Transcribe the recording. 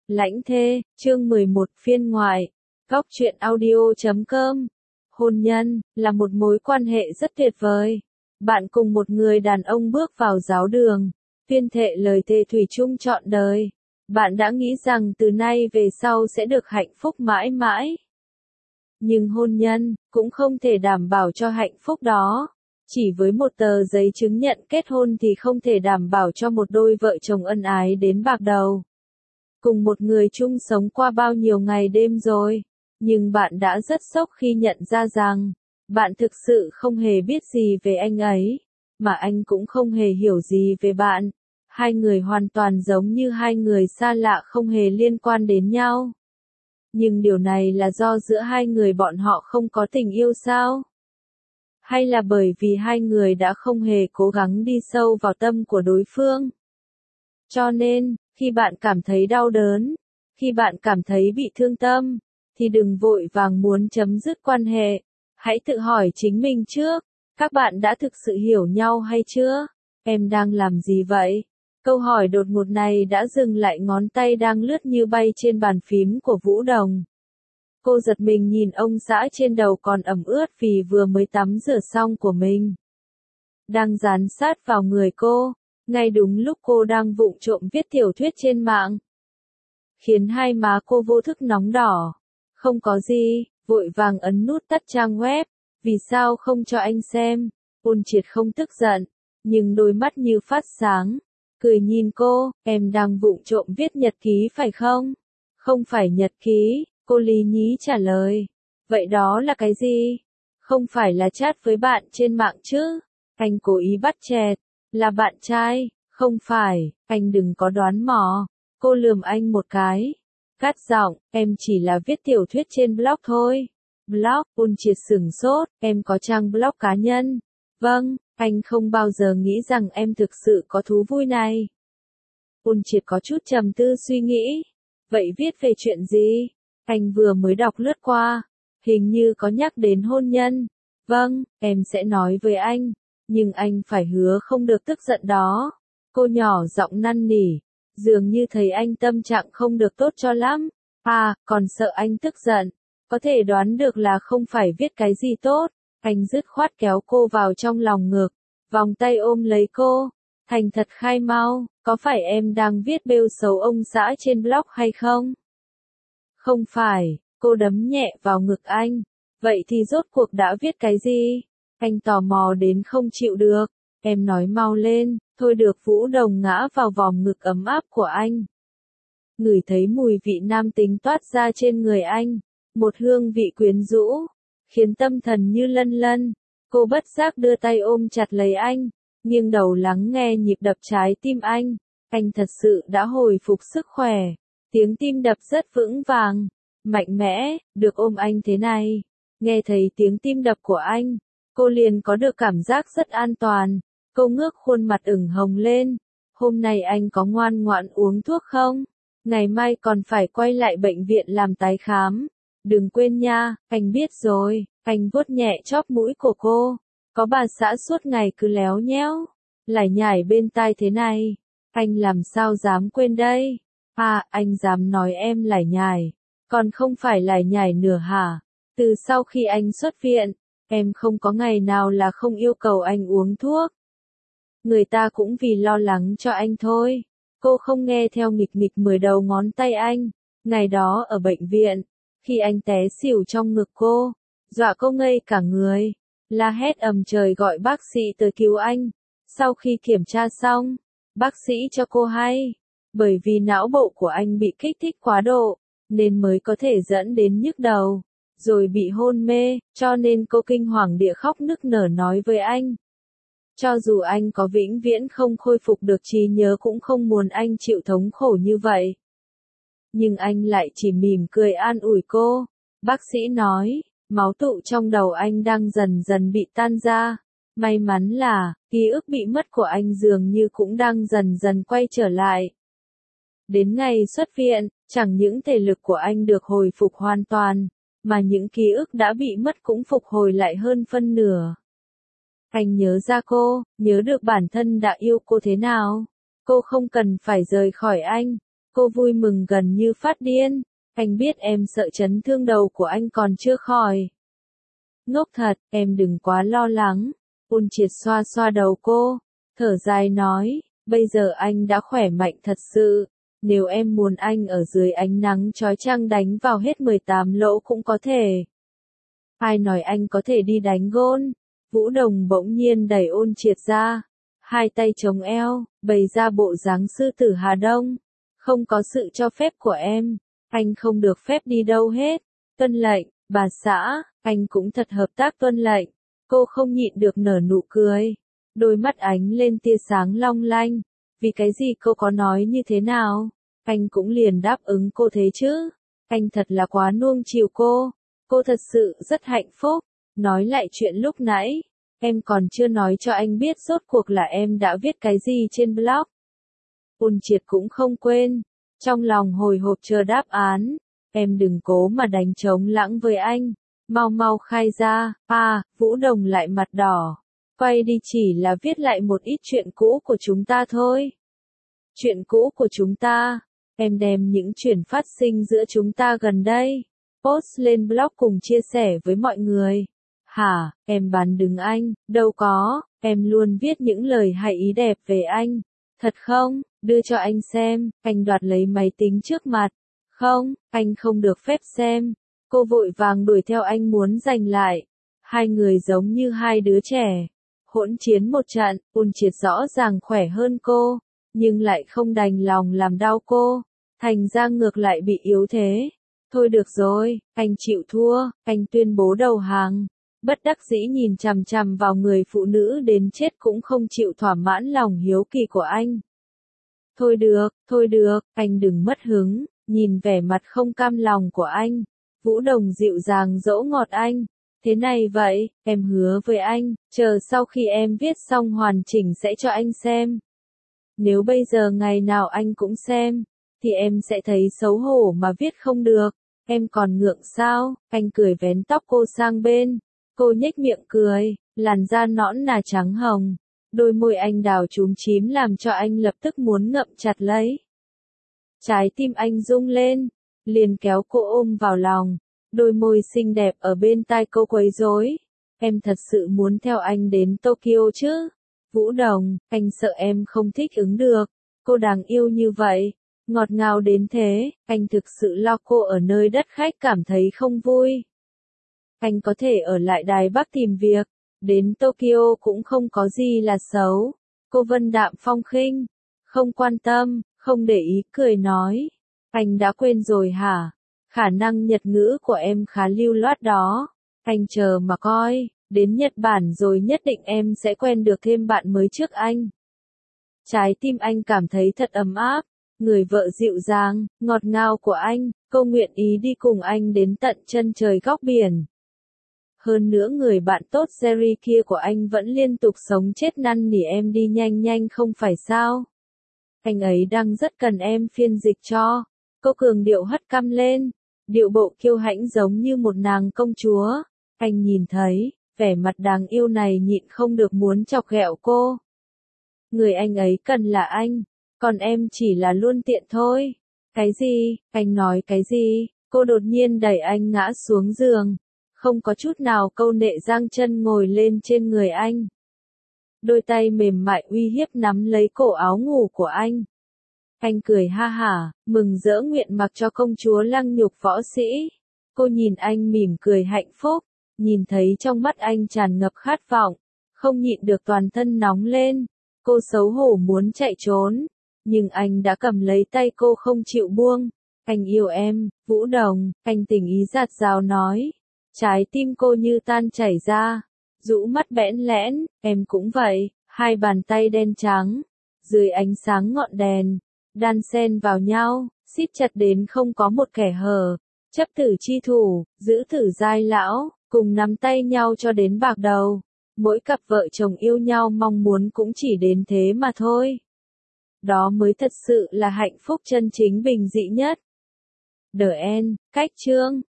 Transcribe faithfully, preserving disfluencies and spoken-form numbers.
Lãnh thê, chương mười một phiên ngoại. Góc truyện audio chấm com. Hôn nhân là một mối quan hệ rất tuyệt vời. Bạn cùng một người đàn ông bước vào giáo đường, tuyên thệ lời thề thủy chung trọn đời. Bạn đã nghĩ rằng từ nay về sau sẽ được hạnh phúc mãi mãi. Nhưng hôn nhân cũng không thể đảm bảo cho hạnh phúc đó. Chỉ với một tờ giấy chứng nhận kết hôn thì không thể đảm bảo cho một đôi vợ chồng ân ái đến bạc đầu. Cùng một người chung sống qua bao nhiêu ngày đêm rồi, nhưng bạn đã rất sốc khi nhận ra rằng, bạn thực sự không hề biết gì về anh ấy, mà anh cũng không hề hiểu gì về bạn. Hai người hoàn toàn giống như hai người xa lạ không hề liên quan đến nhau. Nhưng điều này là do giữa hai người bọn họ không có tình yêu sao? Hay là bởi vì hai người đã không hề cố gắng đi sâu vào tâm của đối phương? Cho nên, khi bạn cảm thấy đau đớn, khi bạn cảm thấy bị thương tâm, thì đừng vội vàng muốn chấm dứt quan hệ. Hãy tự hỏi chính mình trước, các bạn đã thực sự hiểu nhau hay chưa? Em đang làm gì vậy? Câu hỏi đột ngột này đã dừng lại ngón tay đang lướt như bay trên bàn phím của Vũ Đồng. Cô giật mình nhìn ông xã trên đầu còn ẩm ướt vì vừa mới tắm rửa xong của mình. Đang dán sát vào người cô, ngay đúng lúc cô đang vụng trộm viết tiểu thuyết trên mạng. Khiến hai má cô vô thức nóng đỏ. Không có gì, vội vàng ấn nút tắt trang web. Vì sao không cho anh xem? Ôn Triệt không tức giận, nhưng đôi mắt như phát sáng. Cười nhìn cô, em đang vụng trộm viết nhật ký phải không? Không phải nhật ký, cô lý nhí trả lời. Vậy đó là cái gì? Không phải là chat với bạn trên mạng chứ? Anh cố ý bắt chẹt. Là bạn trai, không phải, anh đừng có đoán mò. Cô lườm anh một cái. Cắt giọng, em chỉ là viết tiểu thuyết trên blog thôi. Blog, Ôn Triệt sửng sốt, em có trang blog cá nhân. Vâng, anh không bao giờ nghĩ rằng em thực sự có thú vui này. Ôn Triệt có chút trầm tư suy nghĩ. Vậy viết về chuyện gì? Anh vừa mới đọc lướt qua. Hình như có nhắc đến hôn nhân. Vâng, em sẽ nói với anh. Nhưng anh phải hứa không được tức giận đó. Cô nhỏ giọng năn nỉ. Dường như thấy anh tâm trạng không được tốt cho lắm. À, còn sợ anh tức giận. Có thể đoán được là không phải viết cái gì tốt. Anh dứt khoát kéo cô vào trong lòng ngực. Vòng tay ôm lấy cô. Thành thật khai mau, có phải em đang viết bêu xấu ông xã trên blog hay không? Không phải, cô đấm nhẹ vào ngực anh. Vậy thì rốt cuộc đã viết cái gì? Anh tò mò đến không chịu được. Em nói mau lên, thôi được. Vũ Đồng ngã vào vòng ngực ấm áp của anh. Ngửi thấy mùi vị nam tính toát ra trên người anh. Một hương vị quyến rũ, khiến tâm thần như lân lân. Cô bất giác đưa tay ôm chặt lấy anh, nghiêng đầu lắng nghe nhịp đập trái tim anh. Anh thật sự đã hồi phục sức khỏe. Tiếng tim đập rất vững vàng, mạnh mẽ, được ôm anh thế này. Nghe thấy tiếng tim đập của anh, cô liền có được cảm giác rất an toàn. Cô ngước khuôn mặt ửng hồng lên. Hôm nay anh có ngoan ngoãn uống thuốc không? Ngày mai còn phải quay lại bệnh viện làm tái khám. Đừng quên nha, anh biết rồi. Anh vuốt nhẹ chóp mũi của cô. Có bà xã suốt ngày cứ léo nhéo, lải nhải bên tai thế này. Anh làm sao dám quên đây? À, anh dám nói em lải nhải. Còn không phải lải nhải nửa hả? Từ sau khi anh xuất viện, em không có ngày nào là không yêu cầu anh uống thuốc. Người ta cũng vì lo lắng cho anh thôi. Cô không nghe theo nghịch nghịch mười đầu ngón tay anh. Ngày đó ở bệnh viện, khi anh té xỉu trong ngực cô, dọa cô ngây cả người, la hét ầm trời gọi bác sĩ tới cứu anh. Sau khi kiểm tra xong, bác sĩ cho cô hay, bởi vì não bộ của anh bị kích thích quá độ, nên mới có thể dẫn đến nhức đầu, rồi bị hôn mê, cho nên cô kinh hoàng địa khóc nức nở nói với anh. Cho dù anh có vĩnh viễn không khôi phục được trí nhớ cũng không muốn anh chịu thống khổ như vậy. Nhưng anh lại chỉ mỉm cười an ủi cô. Bác sĩ nói, máu tụ trong đầu anh đang dần dần bị tan ra. May mắn là, ký ức bị mất của anh dường như cũng đang dần dần quay trở lại. Đến ngày xuất viện, chẳng những thể lực của anh được hồi phục hoàn toàn, mà những ký ức đã bị mất cũng phục hồi lại hơn phân nửa. Anh nhớ ra cô, nhớ được bản thân đã yêu cô thế nào. Cô không cần phải rời khỏi anh, Cô vui mừng gần như phát điên. Anh biết em sợ chấn thương đầu của anh còn chưa khỏi. Ngốc thật, em đừng quá lo lắng. Ôn Triệt xoa xoa đầu cô, thở dài nói, bây giờ anh đã khỏe mạnh thật sự. Nếu em muốn anh ở dưới ánh nắng chói chang đánh vào hết mười tám lỗ cũng có thể. Ai nói anh có thể đi đánh gôn? Vũ Đồng bỗng nhiên đẩy Ôn Triệt ra, hai tay chống eo, bày ra bộ dáng sư tử Hà Đông. Không có sự cho phép của em, anh không được phép đi đâu hết. Tuân lệnh, bà xã, anh cũng thật hợp tác tuân lệnh. Cô không nhịn được nở nụ cười, đôi mắt ánh lên tia sáng long lanh. Vì cái gì cô có nói như thế nào, anh cũng liền đáp ứng cô thế chứ. Anh thật là quá nuông chiều cô, cô thật sự rất hạnh phúc. Nói lại chuyện lúc nãy, em còn chưa nói cho anh biết rốt cuộc là em đã viết cái gì trên blog. Ôn Triệt cũng không quên, trong lòng hồi hộp chờ đáp án. Em đừng cố mà đánh trống lảng với anh, mau mau khai ra. À, Vũ Đồng lại mặt đỏ, quay đi, chỉ là viết lại một ít chuyện cũ của chúng ta thôi. Chuyện cũ của chúng ta, em đem những chuyện phát sinh giữa chúng ta gần đây, post lên blog cùng chia sẻ với mọi người. Hả, em bán đứng anh, đâu có, em luôn viết những lời hay ý đẹp về anh. Thật không, đưa cho anh xem. Anh đoạt lấy máy tính trước mặt. Không, anh không được phép xem. Cô vội vàng đuổi theo anh muốn giành lại. Hai người giống như hai đứa trẻ, hỗn chiến một trận. Ôn Triệt rõ ràng khỏe hơn cô, nhưng lại không đành lòng làm đau cô, thành ra ngược lại bị yếu thế. Thôi được rồi, anh chịu thua, anh tuyên bố đầu hàng. Bất đắc dĩ nhìn chằm chằm vào người phụ nữ đến chết cũng không chịu thỏa mãn lòng hiếu kỳ của anh. Thôi được, thôi được, anh đừng mất hứng. Nhìn vẻ mặt không cam lòng của anh, Vũ Đồng dịu dàng dỗ ngọt anh. Thế này vậy, em hứa với anh, chờ sau khi em viết xong hoàn chỉnh sẽ cho anh xem. Nếu bây giờ ngày nào anh cũng xem, thì em sẽ thấy xấu hổ mà viết không được. Em còn ngượng sao? Anh cười vén tóc cô sang bên. Cô nhếch miệng cười, làn da nõn nà trắng hồng. Đôi môi anh đào chúm chím làm cho anh lập tức muốn ngậm chặt lấy. Trái tim anh rung lên, liền kéo cô ôm vào lòng. Đôi môi xinh đẹp ở bên tai cô quấy rối. Em thật sự muốn theo anh đến Tokyo chứ? Vũ Đồng, anh sợ em không thích ứng được. Cô đáng yêu như vậy, ngọt ngào đến thế, anh thực sự lo cô ở nơi đất khách cảm thấy không vui. Anh có thể ở lại Đài Bắc tìm việc, đến Tokyo cũng không có gì là xấu. Cô vân đạm phong khinh, không quan tâm, không để ý, cười nói. Anh đã quên rồi hả? Khả năng Nhật ngữ của em khá lưu loát đó. Anh chờ mà coi, đến Nhật Bản rồi nhất định em sẽ quen được thêm bạn mới trước anh. Trái tim anh cảm thấy thật ấm áp. Người vợ dịu dàng, ngọt ngào của anh, cô nguyện ý đi cùng anh đến tận chân trời góc biển. Hơn nữa người bạn tốt Jerry kia của anh vẫn liên tục sống chết năn nỉ em đi nhanh nhanh không phải sao? Anh ấy đang rất cần em phiên dịch cho. Cô cường điệu hất cằm lên, điệu bộ kiêu hãnh giống như một nàng công chúa. Anh nhìn thấy, vẻ mặt đáng yêu này nhịn không được muốn chọc ghẹo cô. Người anh ấy cần là anh, còn em chỉ là luôn tiện thôi. Cái gì? Anh nói cái gì? Cô đột nhiên đẩy anh ngã xuống giường, không có chút nào câu nệ giang chân ngồi lên trên người anh. Đôi tay mềm mại uy hiếp nắm lấy cổ áo ngủ của anh. Anh cười ha hả, mừng rỡ nguyện mặc cho công chúa lăng nhục võ sĩ. Cô nhìn anh mỉm cười hạnh phúc, nhìn thấy trong mắt anh tràn ngập khát vọng, không nhịn được toàn thân nóng lên. Cô xấu hổ muốn chạy trốn, nhưng anh đã cầm lấy tay cô không chịu buông. Anh yêu em, Vũ Đồng, anh tình ý dạt dào nói. Trái tim cô như tan chảy ra, rũ mắt bẽn lẽn, em cũng vậy. Hai bàn tay đen trắng, dưới ánh sáng ngọn đèn, đan xen vào nhau, siết chặt đến không có một kẻ hở. Chấp tử chi thủ, giữ tử giai lão, cùng nắm tay nhau cho đến bạc đầu. Mỗi cặp vợ chồng yêu nhau mong muốn cũng chỉ đến thế mà thôi. Đó mới thật sự là hạnh phúc chân chính bình dị nhất. The End, cách chương